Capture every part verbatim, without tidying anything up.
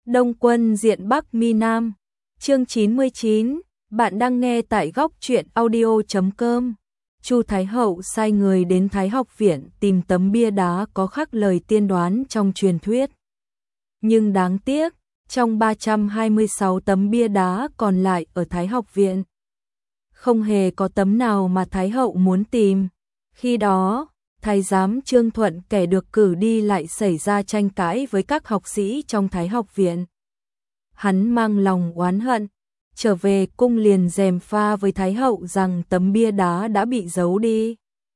Đông Quân diện Bắc Mi Nam. Chương chín mươi chín, bạn đang nghe tại góc truyện audio chấm com. Chu Thái Hậu sai người đến Thái học viện tìm tấm bia đá có khắc lời tiên đoán trong truyền thuyết. Nhưng đáng tiếc, trong ba trăm hai mươi sáu tấm bia đá còn lại ở Thái học viện, không hề có tấm nào mà Thái hậu muốn tìm. Khi đó, Thái giám Trương Thuận kẻ được cử đi lại xảy ra tranh cãi với các học sĩ trong Thái học viện. Hắn mang lòng oán hận, trở về cung liền gièm pha với Thái hậu rằng tấm bia đá đã bị giấu đi.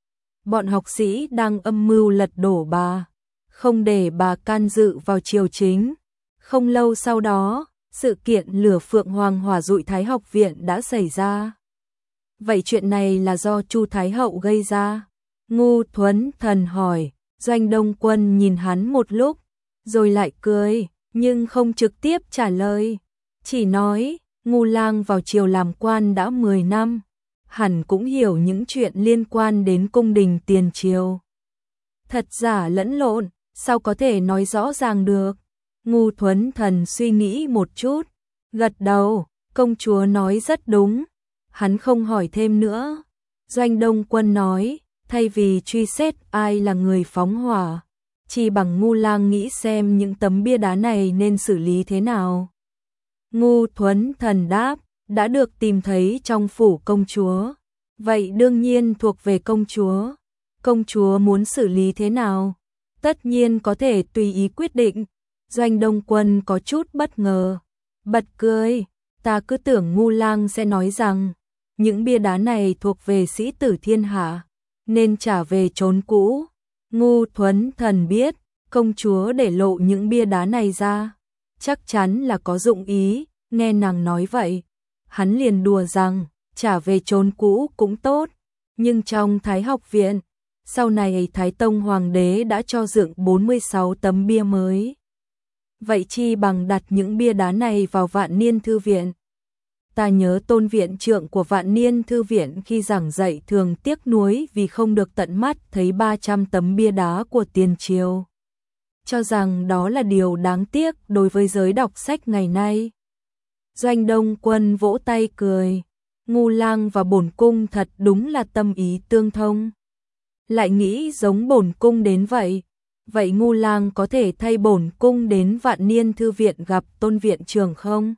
Bọn học sĩ đang âm mưu lật đổ bà, không để bà can dự vào triều chính. Không lâu sau đó, sự kiện lửa Phượng Hoàng hỏa dụi Thái học viện đã xảy ra. Vậy chuyện này là do Chu Thái hậu gây ra? Ngu Thuấn Thần hỏi. Doanh Đông Quân nhìn hắn một lúc, rồi lại cười, nhưng không trực tiếp trả lời. Chỉ nói, Ngu Lang vào triều làm quan đã mười năm, hẳn cũng hiểu những chuyện liên quan đến cung đình tiền triều. Thật giả lẫn lộn, sao có thể nói rõ ràng được? Ngu Thuấn Thần suy nghĩ một chút, gật đầu, công chúa nói rất đúng. Hắn không hỏi thêm nữa. Doanh Đông Quân nói, thay vì truy xét ai là người phóng hỏa, chỉ bằng Ngu Lang nghĩ xem những tấm bia đá này nên xử lý thế nào. Ngu Thuấn Thần đáp, đã được tìm thấy trong phủ công chúa, vậy đương nhiên thuộc về công chúa. Công chúa muốn xử lý thế nào, tất nhiên có thể tùy ý quyết định. Doanh Đông Quân có chút bất ngờ, bật cười, ta cứ tưởng Ngu Lang sẽ nói rằng những bia đá này thuộc về sĩ tử thiên hạ, nên trả về chốn cũ. Ngu Thuấn Thần biết, công chúa để lộ những bia đá này ra, chắc chắn là có dụng ý. Nghe nàng nói vậy, hắn liền đùa rằng, trả về chốn cũ cũng tốt. Nhưng trong Thái học viện, sau này Thái Tông Hoàng đế đã cho dựng bốn mươi sáu tấm bia mới. Vậy chi bằng đặt những bia đá này vào Vạn Niên Thư viện. Ta nhớ Tôn viện trưởng của Vạn Niên Thư viện khi giảng dạy thường tiếc nuối vì không được tận mắt thấy ba trăm tấm bia đá của tiền triều, cho rằng đó là điều đáng tiếc đối với giới đọc sách ngày nay. Doanh Đông Quân vỗ tay cười, Ngu Lang và bổn cung thật đúng là tâm ý tương thông. Lại nghĩ giống bổn cung đến vậy. Vậy Ngu Lang có thể thay bổn cung đến Vạn Niên Thư viện gặp Tôn viện trưởng không?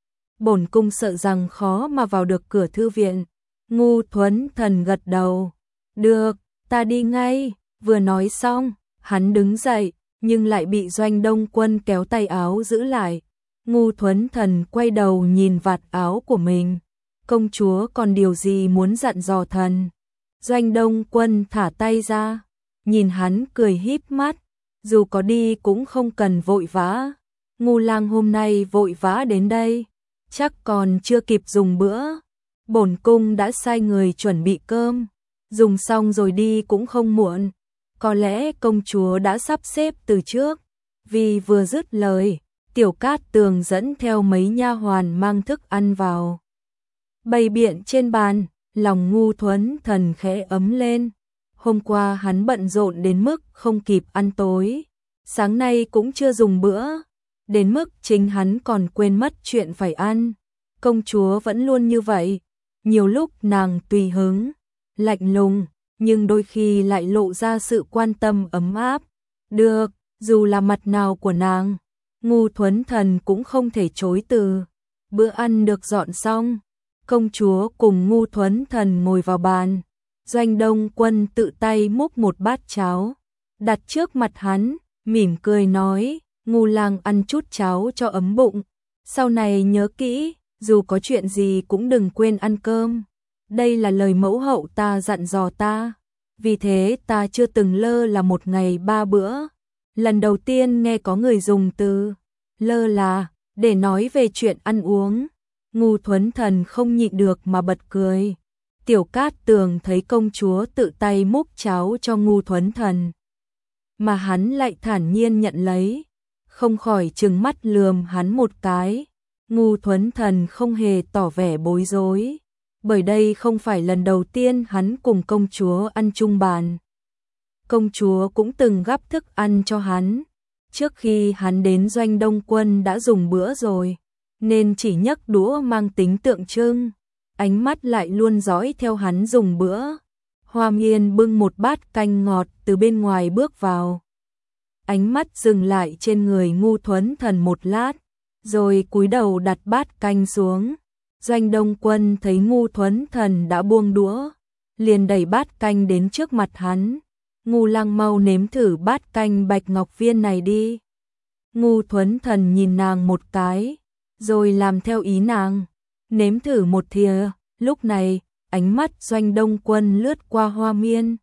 Bổn cung sợ rằng khó mà vào được cửa thư viện. Ngu Thuấn Thần gật đầu. Được, ta đi ngay. Vừa nói xong, hắn đứng dậy, nhưng lại bị Doanh Đông Quân kéo tay áo giữ lại. Ngu Thuấn Thần quay đầu nhìn vạt áo của mình. Công chúa còn điều gì muốn dặn dò thần? Doanh Đông Quân thả tay ra, nhìn hắn cười híp mắt. Dù có đi cũng không cần vội vã. Ngu Lang hôm nay vội vã đến đây, chắc còn chưa kịp dùng bữa. Bổn cung đã sai người chuẩn bị cơm, dùng xong rồi đi cũng không muộn. Có lẽ công chúa đã sắp xếp từ trước. Vì vừa dứt lời, Tiểu Cát Tường dẫn theo mấy nha hoàn mang thức ăn vào, bày biện trên bàn. Lòng Ngu Thuấn Thần khẽ ấm lên. Hôm qua hắn bận rộn đến mức không kịp ăn tối, sáng nay cũng chưa dùng bữa, đến mức chính hắn còn quên mất chuyện phải ăn. Công chúa vẫn luôn như vậy, nhiều lúc nàng tùy hứng, lạnh lùng, nhưng đôi khi lại lộ ra sự quan tâm ấm áp. Được, dù là mặt nào của nàng, Ngu Thuấn Thần cũng không thể chối từ. Bữa ăn được dọn xong, công chúa cùng Ngu Thuấn Thần ngồi vào bàn. Doanh Đông Quân tự tay múc một bát cháo, đặt trước mặt hắn, mỉm cười nói, Ngu Lang ăn chút cháo cho ấm bụng. Sau này nhớ kỹ, dù có chuyện gì cũng đừng quên ăn cơm. Đây là lời mẫu hậu ta dặn dò ta, vì thế ta chưa từng lơ là một ngày ba bữa. Lần đầu tiên nghe có người dùng từ lơ là để nói về chuyện ăn uống. Ngu Thuấn Thần không nhịn được mà bật cười. Tiểu Cát Tường thấy công chúa tự tay múc cháo cho Ngu Thuấn Thần, mà hắn lại thản nhiên nhận lấy, không khỏi trừng mắt lườm hắn một cái. Ngu Thuấn Thần không hề tỏ vẻ bối rối, bởi đây không phải lần đầu tiên hắn cùng công chúa ăn chung bàn. Công chúa cũng từng gắp thức ăn cho hắn, Trước khi hắn đến Doanh Đông Quân đã dùng bữa rồi, nên chỉ nhấc đũa mang tính tượng trưng, ánh mắt lại luôn dõi theo hắn dùng bữa. Hoa Miên bưng một bát canh ngọt từ bên ngoài bước vào. Ánh mắt dừng lại trên người Ngu Thuấn Thần một lát, rồi cúi đầu đặt bát canh xuống. Doanh Đông Quân thấy Ngu Thuấn Thần đã buông đũa, liền đẩy bát canh đến trước mặt hắn. Ngu Lang mau nếm thử bát canh bạch ngọc viên này đi. Ngu Thuấn Thần nhìn nàng một cái, rồi làm theo ý nàng, nếm thử một thìa. Lúc này, ánh mắt Doanh Đông Quân lướt qua Hoa Miên.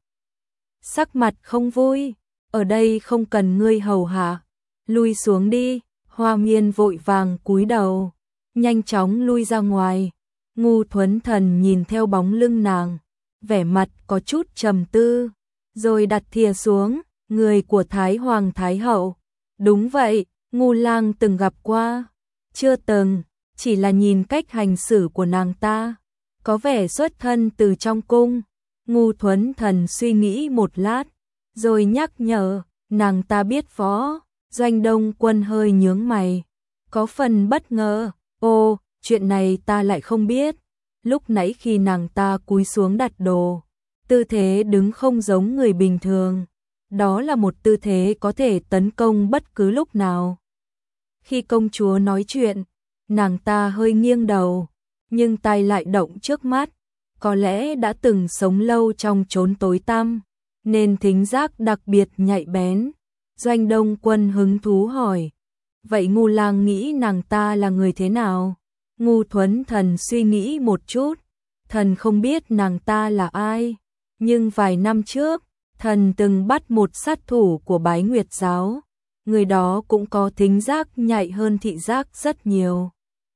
Sắc mặt không vui, ở đây không cần ngươi hầu hạ, lui xuống đi. Hoa Miên vội vàng cúi đầu, nhanh chóng lui ra ngoài. Ngu Thuấn Thần nhìn theo bóng lưng nàng, vẻ mặt có chút trầm tư, rồi đặt thìa xuống. Người của Thái Hoàng Thái Hậu. Đúng vậy, Ngu Lang từng gặp qua. Chưa từng, chỉ là nhìn cách hành xử của nàng ta, có vẻ xuất thân từ trong cung. Ngu Thuấn Thần suy nghĩ một lát, rồi nhắc nhở, nàng ta biết võ. Doanh Đông Quân hơi nhướng mày, có phần bất ngờ. Ô, chuyện này ta lại không biết. Lúc nãy khi nàng ta cúi xuống đặt đồ, tư thế đứng không giống người bình thường. Đó là một tư thế có thể tấn công bất cứ lúc nào. Khi công chúa nói chuyện, nàng ta hơi nghiêng đầu, nhưng tay lại động trước mắt. Có lẽ đã từng sống lâu trong chốn tối tăm, nên thính giác đặc biệt nhạy bén. Doanh Đông Quân hứng thú hỏi, vậy Ngu Lang nghĩ nàng ta là người thế nào? Ngu Thuấn Thần suy nghĩ một chút, thần không biết nàng ta là ai, nhưng vài năm trước, thần từng bắt một sát thủ của Bái Nguyệt Giáo, người đó cũng có thính giác nhạy hơn thị giác rất nhiều.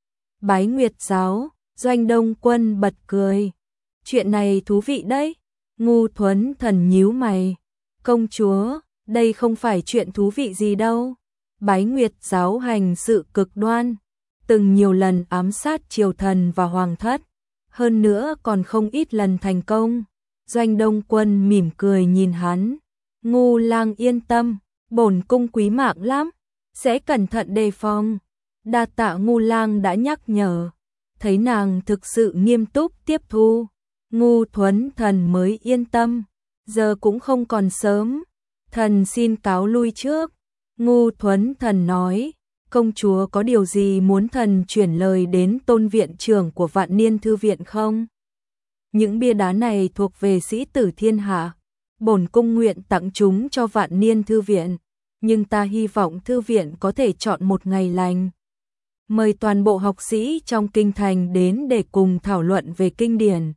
Bái Nguyệt Giáo, Doanh Đông Quân bật cười, chuyện này thú vị đấy. Ngu Thuấn Thần nhíu mày, công chúa, đây không phải chuyện thú vị gì đâu. Bái Nguyệt Giáo hành sự cực đoan, từng nhiều lần ám sát triều thần và hoàng thất, hơn nữa còn không ít lần thành công. Doanh Đông Quân mỉm cười nhìn hắn, Ngu Lang yên tâm, bổn cung quý mạng lắm, sẽ cẩn thận đề phòng. Đa tạ Ngu Lang đã nhắc nhở. Thấy nàng thực sự nghiêm túc tiếp thu, Ngu Thuấn Thần mới yên tâm. Giờ cũng không còn sớm, thần xin cáo lui trước. Ngu Thuấn Thần nói, công chúa có điều gì muốn thần chuyển lời đến tôn viện trưởng của Vạn Niên Thư Viện không? Những bia đá này thuộc về sĩ tử thiên hạ, bổn cung nguyện tặng chúng cho Vạn Niên Thư Viện, nhưng ta hy vọng thư viện có thể chọn một ngày lành, mời toàn bộ học sĩ trong kinh thành đến để cùng thảo luận về kinh điển.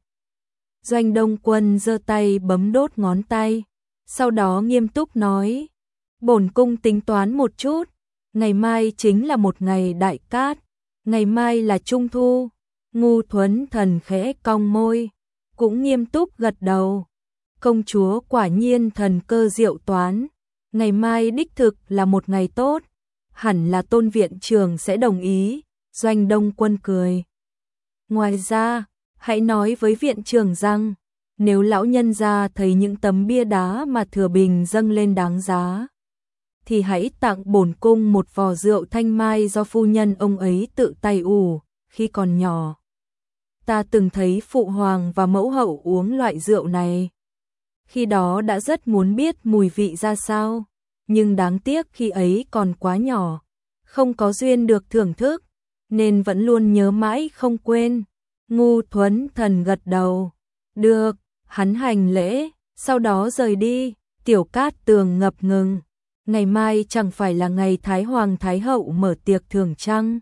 Doanh Đông Quân giơ tay bấm đốt ngón tay, sau đó nghiêm túc nói, bổn cung tính toán một chút, ngày mai chính là một ngày đại cát, ngày mai là trung thu. Ngu Thuấn Thần khẽ cong môi, cũng nghiêm túc gật đầu. Công chúa quả nhiên thần cơ diệu toán, ngày mai đích thực là một ngày tốt, hẳn là tôn viện trưởng sẽ đồng ý. Doanh Đông Quân cười. Ngoài ra, hãy nói với viện trưởng rằng, nếu lão nhân gia thấy những tấm bia đá mà Thừa Bình dâng lên đáng giá, thì hãy tặng bổn cung một vò rượu thanh mai do phu nhân ông ấy tự tay ủ khi còn nhỏ. Ta từng thấy phụ hoàng và mẫu hậu uống loại rượu này, khi đó đã rất muốn biết mùi vị ra sao, nhưng đáng tiếc khi ấy còn quá nhỏ, không có duyên được thưởng thức, nên vẫn luôn nhớ mãi không quên. Ngu Thuấn Thần gật đầu, được. Hắn hành lễ, sau đó rời đi. Tiểu Cát Tường ngập ngừng, ngày mai chẳng phải là ngày Thái Hoàng Thái Hậu mở tiệc thưởng trăng?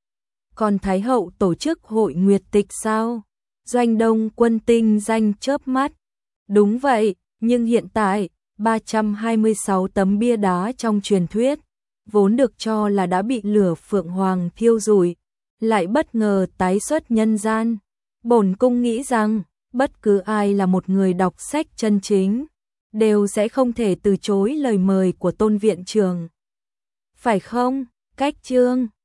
Còn Thái Hậu tổ chức hội nguyệt tịch sao? Doanh Đông Quân tinh danh chớp mắt. Đúng vậy, nhưng hiện tại, ba trăm hai mươi sáu tấm bia đá trong truyền thuyết, vốn được cho là đã bị lửa Phượng Hoàng thiêu rụi, lại bất ngờ tái xuất nhân gian. Bổn cung nghĩ rằng, bất cứ ai là một người đọc sách chân chính, đều sẽ không thể từ chối lời mời của tôn viện trưởng. Phải không? Cách chương